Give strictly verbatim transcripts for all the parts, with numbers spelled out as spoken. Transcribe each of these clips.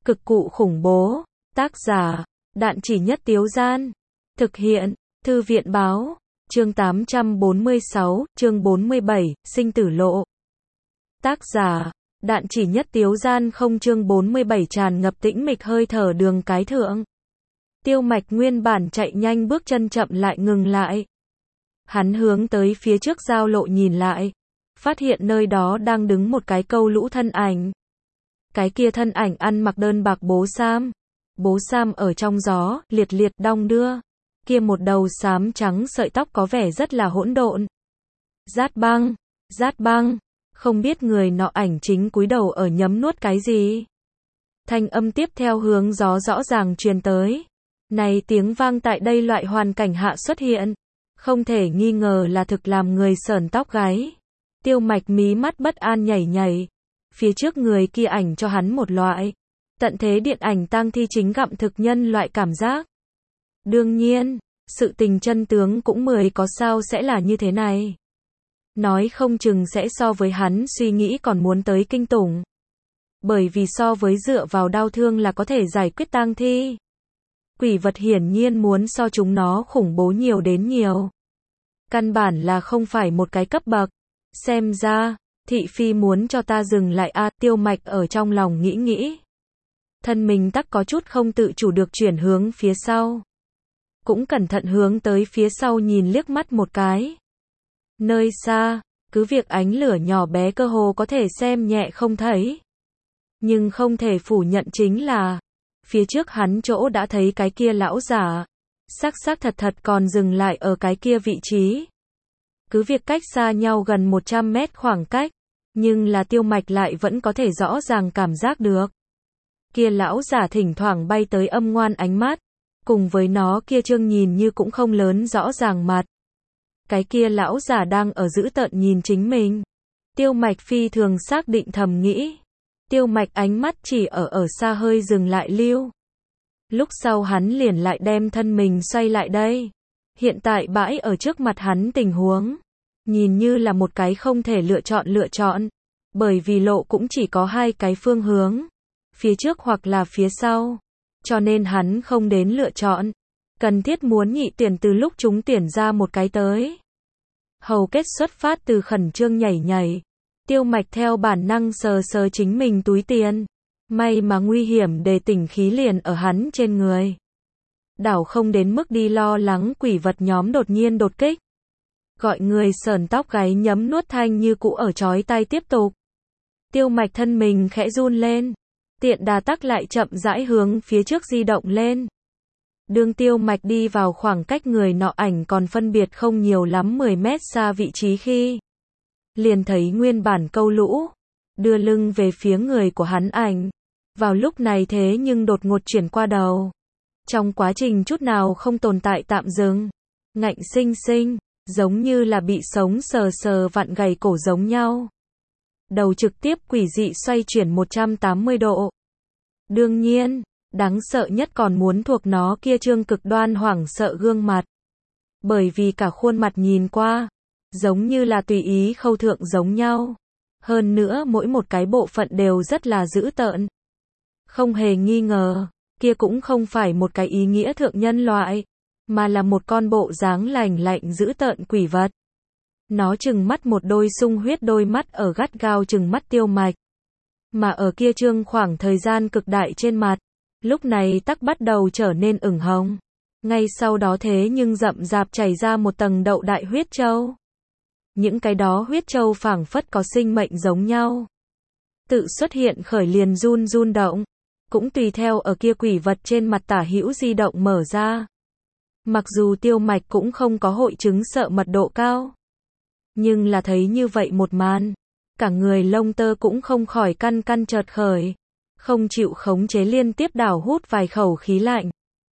Cực cụ khủng bố. Tác giả, Đạn Chỉ Nhất Tiếu Gian. Thực hiện, Thư viện Báo. Chương tám trăm bốn mươi sáu, chương bốn mươi bảy, Sinh tử lộ. Tác giả, Đạn Chỉ Nhất Tiếu Gian. Không. Chương bốn mươi bảy. Tràn ngập tĩnh mịch hơi thở đường cái thượng. Tiêu Mạch nguyên bản chạy nhanh bước chân chậm lại ngừng lại. Hắn hướng tới phía trước giao lộ nhìn lại, phát hiện nơi đó đang đứng một cái câu lũ thân ảnh. Cái kia thân ảnh ăn mặc đơn bạc bố sam, bố sam ở trong gió, liệt liệt đong đưa. Kia một đầu xám trắng sợi tóc có vẻ rất là hỗn độn. Rát băng, rát băng, không biết người nọ ảnh chính cúi đầu ở nhấm nuốt cái gì. Thanh âm tiếp theo hướng gió rõ ràng truyền tới. Này tiếng vang tại đây loại hoàn cảnh hạ xuất hiện, không thể nghi ngờ là thực làm người sởn tóc gáy. Tiêu Mạch mí mắt bất an nhảy nhảy. Phía trước người kia ảnh cho hắn một loại tận thế điện ảnh tang thi chính gặm thực nhân loại cảm giác. Đương nhiên, sự tình chân tướng cũng mười có sao sẽ là như thế này. Nói không chừng sẽ so với hắn suy nghĩ còn muốn tới kinh tủng. Bởi vì so với dựa vào đau thương là có thể giải quyết tang thi, quỷ vật hiển nhiên muốn so chúng nó khủng bố nhiều đến nhiều. Căn bản là không phải một cái cấp bậc. Xem ra, thị phi muốn cho ta dừng lại a. Tiêu Mạch ở trong lòng nghĩ nghĩ. Thân mình tắc có chút không tự chủ được chuyển hướng phía sau. Cũng cẩn thận hướng tới phía sau nhìn liếc mắt một cái. Nơi xa, cứ việc ánh lửa nhỏ bé cơ hồ có thể xem nhẹ không thấy. Nhưng không thể phủ nhận chính là, phía trước hắn chỗ đã thấy cái kia lão giả. Xác xác thật thật còn dừng lại ở cái kia vị trí. Cứ việc cách xa nhau gần một trăm mét khoảng cách, nhưng là Tiêu Mạch lại vẫn có thể rõ ràng cảm giác được. Kia lão giả thỉnh thoảng bay tới âm ngoan ánh mắt, cùng với nó kia trương nhìn như cũng không lớn rõ ràng mặt. Cái kia lão giả đang ở dữ tợn nhìn chính mình. Tiêu Mạch phi thường xác định thầm nghĩ. Tiêu Mạch ánh mắt chỉ ở ở xa hơi dừng lại lưu. Lúc sau hắn liền lại đem thân mình xoay lại đây. Hiện tại bãi ở trước mặt hắn tình huống, nhìn như là một cái không thể lựa chọn lựa chọn. Bởi vì lộ cũng chỉ có hai cái phương hướng. Phía trước hoặc là phía sau. Cho nên hắn không đến lựa chọn. Cần thiết muốn nhị tuyển từ lúc chúng tuyển ra một cái tới. Hầu kết xuất phát từ khẩn trương nhảy nhảy. Tiêu Mạch theo bản năng sờ sờ chính mình túi tiền. May mà nguy hiểm để tỉnh khí liền ở hắn trên người. Đảo không đến mức đi lo lắng quỷ vật nhóm đột nhiên đột kích. Gọi người sờn tóc gáy nhấm nuốt thanh như cũ ở chói tai tiếp tục. Tiêu Mạch thân mình khẽ run lên. Tiện đà tắc lại chậm rãi hướng phía trước di động lên. Đương Tiêu Mạch đi vào khoảng cách người nọ ảnh còn phân biệt không nhiều lắm mười mét xa vị trí khi liền thấy nguyên bản câu lũ đưa lưng về phía người của hắn ảnh. Vào lúc này thế nhưng đột ngột chuyển qua đầu. Trong quá trình chút nào không tồn tại tạm dừng. Ngạnh sinh sinh, giống như là bị sống sờ sờ vặn gầy cổ giống nhau. Đầu trực tiếp quỷ dị xoay chuyển một trăm tám mươi độ. Đương nhiên, đáng sợ nhất còn muốn thuộc nó kia trương cực đoan hoảng sợ gương mặt. Bởi vì cả khuôn mặt nhìn qua, giống như là tùy ý khâu thượng giống nhau. Hơn nữa mỗi một cái bộ phận đều rất là dữ tợn. Không hề nghi ngờ, kia cũng không phải một cái ý nghĩa thượng nhân loại, mà là một con bộ dáng lành lạnh dữ tợn quỷ vật. Nó trừng mắt một đôi sung huyết đôi mắt ở gắt gao trừng mắt Tiêu Mạch. Mà ở kia trương khoảng thời gian cực đại trên mặt, lúc này tắc bắt đầu trở nên ửng hồng. Ngay sau đó thế nhưng rậm rạp chảy ra một tầng đậu đại huyết châu. Những cái đó huyết châu phảng phất có sinh mệnh giống nhau. Tự xuất hiện khởi liền run run động. Cũng tùy theo ở kia quỷ vật trên mặt tả hữu di động mở ra. Mặc dù Tiêu Mạch cũng không có hội chứng sợ mật độ cao. Nhưng là thấy như vậy một màn. Cả người lông tơ cũng không khỏi căn căn chợt khởi. Không chịu khống chế liên tiếp đảo hút vài khẩu khí lạnh.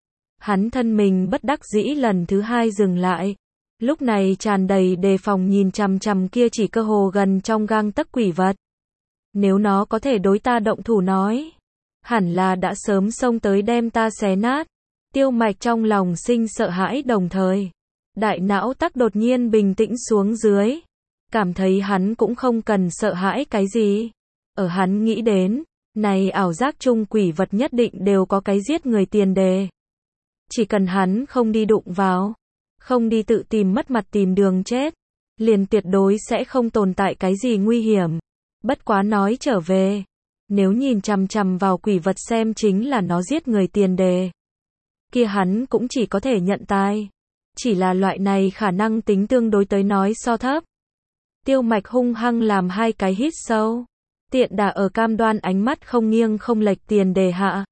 Hắn thân mình bất đắc dĩ lần thứ hai dừng lại. Lúc này tràn đầy đề phòng nhìn chằm chằm kia chỉ cơ hồ gần trong gang tấc quỷ vật. Nếu nó có thể đối ta động thủ nói, hẳn là đã sớm xông tới đem ta xé nát. Tiêu Mạch trong lòng sinh sợ hãi đồng thời. Đại não tắc đột nhiên bình tĩnh xuống dưới. Cảm thấy hắn cũng không cần sợ hãi cái gì. Ở hắn nghĩ đến, Này ảo giác chung quỷ vật nhất định đều có cái giết người tiền đề. Chỉ cần hắn không đi đụng vào, không đi tự tìm mất mặt tìm đường chết, liền tuyệt đối sẽ không tồn tại cái gì nguy hiểm. Bất quá nói trở về, nếu nhìn chằm chằm vào quỷ vật xem chính là nó giết người tiền đề, kia hắn cũng chỉ có thể nhận tai. Chỉ là loại này khả năng tính tương đối tới nói so thấp. Tiêu Mạch hung hăng làm hai cái hít sâu. Tiện đà ở cam đoan ánh mắt không nghiêng không lệch tiền đề hạ.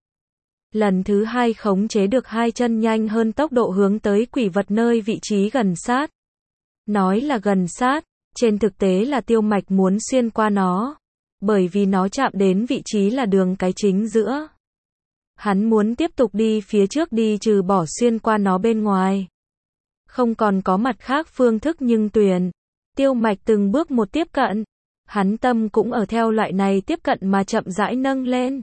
Lần thứ hai khống chế được hai chân nhanh hơn tốc độ hướng tới quỷ vật nơi vị trí gần sát. Nói là gần sát, trên thực tế là Tiêu Mạch muốn xuyên qua nó. Bởi vì nó chạm đến vị trí là đường cái chính giữa. Hắn muốn tiếp tục đi phía trước đi trừ bỏ xuyên qua nó bên ngoài. Không còn có mặt khác phương thức nhưng tuyển. Tiêu Mạch từng bước một tiếp cận. Hắn tâm cũng ở theo loại này tiếp cận mà chậm rãi nâng lên.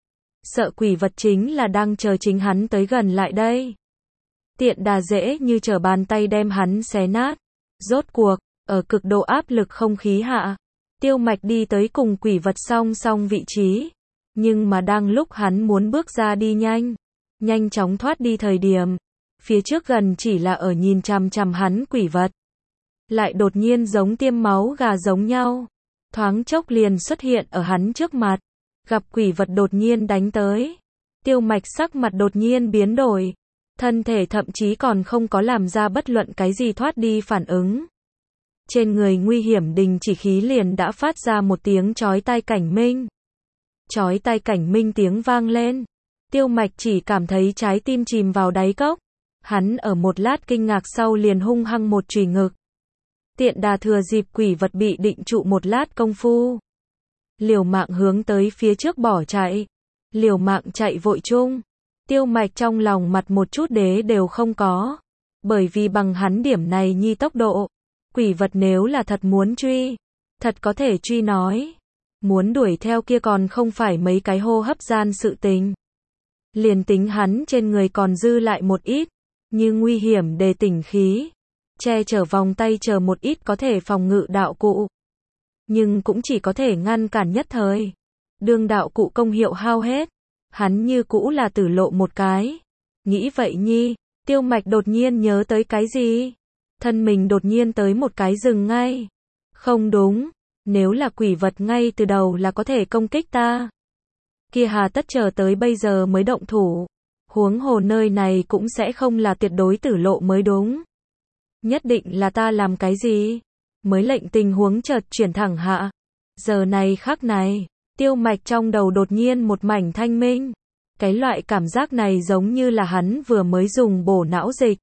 Sợ quỷ vật chính là đang chờ chính hắn tới gần lại đây. Tiện đà dễ như trở bàn tay đem hắn xé nát. Rốt cuộc, ở cực độ áp lực không khí hạ, Tiêu Mạch đi tới cùng quỷ vật song song vị trí. Nhưng mà đang lúc hắn muốn bước ra đi nhanh, nhanh chóng thoát đi thời điểm, phía trước gần chỉ là ở nhìn chằm chằm hắn quỷ vật. Lại đột nhiên giống tiêm máu gà giống nhau. Thoáng chốc liền xuất hiện ở hắn trước mặt. Gặp quỷ vật đột nhiên đánh tới. Tiêu Mạch sắc mặt đột nhiên biến đổi. Thân thể thậm chí còn không có làm ra bất luận cái gì thoát đi phản ứng. Trên người nguy hiểm đình chỉ khí liền đã phát ra một tiếng chói tai cảnh minh. Chói tai cảnh minh tiếng vang lên. Tiêu Mạch chỉ cảm thấy trái tim chìm vào đáy cốc. Hắn ở một lát kinh ngạc sau liền hung hăng một chùy ngực. Tiện đà thừa dịp quỷ vật bị định trụ một lát công phu. Liều mạng hướng tới phía trước bỏ chạy. Liều mạng chạy vội chung. Tiêu Mạch trong lòng mặt một chút đế đều không có. Bởi vì bằng hắn điểm này nhi tốc độ. Quỷ vật nếu là thật muốn truy. Thật có thể truy nói. Muốn đuổi theo kia còn không phải mấy cái hô hấp gian sự tình. Liền tính hắn trên người còn dư lại một ít. Như nguy hiểm đề tỉnh khí. Che chở vòng tay chờ một ít có thể phòng ngự đạo cụ. Nhưng cũng chỉ có thể ngăn cản nhất thời. Đương đạo cụ công hiệu hao hết. Hắn như cũ là tử lộ một cái. Nghĩ vậy nhi, Tiêu Mạch đột nhiên nhớ tới cái gì? Thân mình đột nhiên tới một cái dừng ngay. Không đúng, nếu là quỷ vật ngay từ đầu là có thể công kích ta. Kia hà tất chờ tới bây giờ mới động thủ. Huống hồ nơi này cũng sẽ không là tuyệt đối tử lộ mới đúng. Nhất định là ta làm cái gì? Mới lệnh tình huống chợt chuyển thẳng hạ. Giờ này khắc này, Tiêu Mạch trong đầu đột nhiên một mảnh thanh minh. Cái loại cảm giác này giống như là hắn vừa mới dùng bổ não dịch.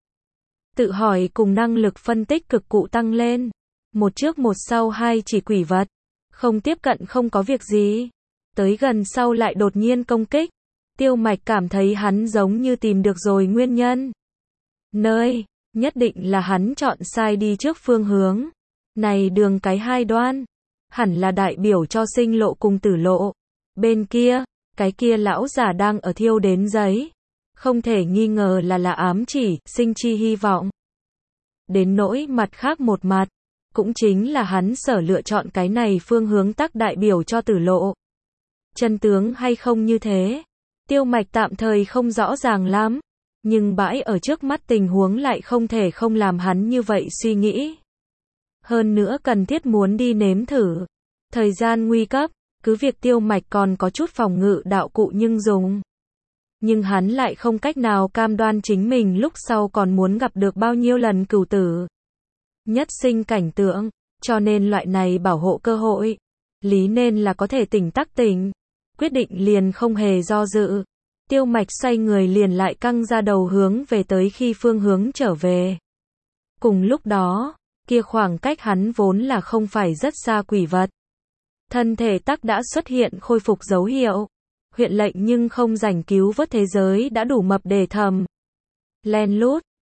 Tự hỏi cùng năng lực phân tích cực cụ tăng lên. Một trước một sau hai chỉ quỷ vật. Không tiếp cận không có việc gì. Tới gần sau lại đột nhiên công kích. Tiêu Mạch cảm thấy hắn giống như tìm được rồi nguyên nhân. Nơi, nhất định là hắn chọn sai đi trước phương hướng. Này đường cái hai đoan. Hẳn là đại biểu cho sinh lộ cùng tử lộ. Bên kia, cái kia lão giả đang ở thiêu đến giấy. Không thể nghi ngờ là là ám chỉ, sinh chi hy vọng. Đến nỗi mặt khác một mặt, cũng chính là hắn sở lựa chọn cái này phương hướng tắc đại biểu cho tử lộ. Chân tướng hay không như thế? Tiêu Mạch tạm thời không rõ ràng lắm. Nhưng bãi ở trước mắt tình huống lại không thể không làm hắn như vậy suy nghĩ. Hơn nữa cần thiết muốn đi nếm thử. Thời gian nguy cấp, cứ việc Tiêu Mạch còn có chút phòng ngự đạo cụ nhưng dùng. Nhưng hắn lại không cách nào cam đoan chính mình lúc sau còn muốn gặp được bao nhiêu lần cửu tử. Nhất sinh cảnh tượng, cho nên loại này bảo hộ cơ hội. Lý nên là có thể tỉnh tắc tỉnh. Quyết định liền không hề do dự. Tiêu Mạch xoay người liền lại căng ra đầu hướng về tới khi phương hướng trở về. Cùng lúc đó, kia khoảng cách hắn vốn là không phải rất xa quỷ vật. Thân thể tắc đã xuất hiện khôi phục dấu hiệu. Huyện lệnh nhưng không rảnh cứu vớt thế giới đã đủ mập để thầm. Len lút,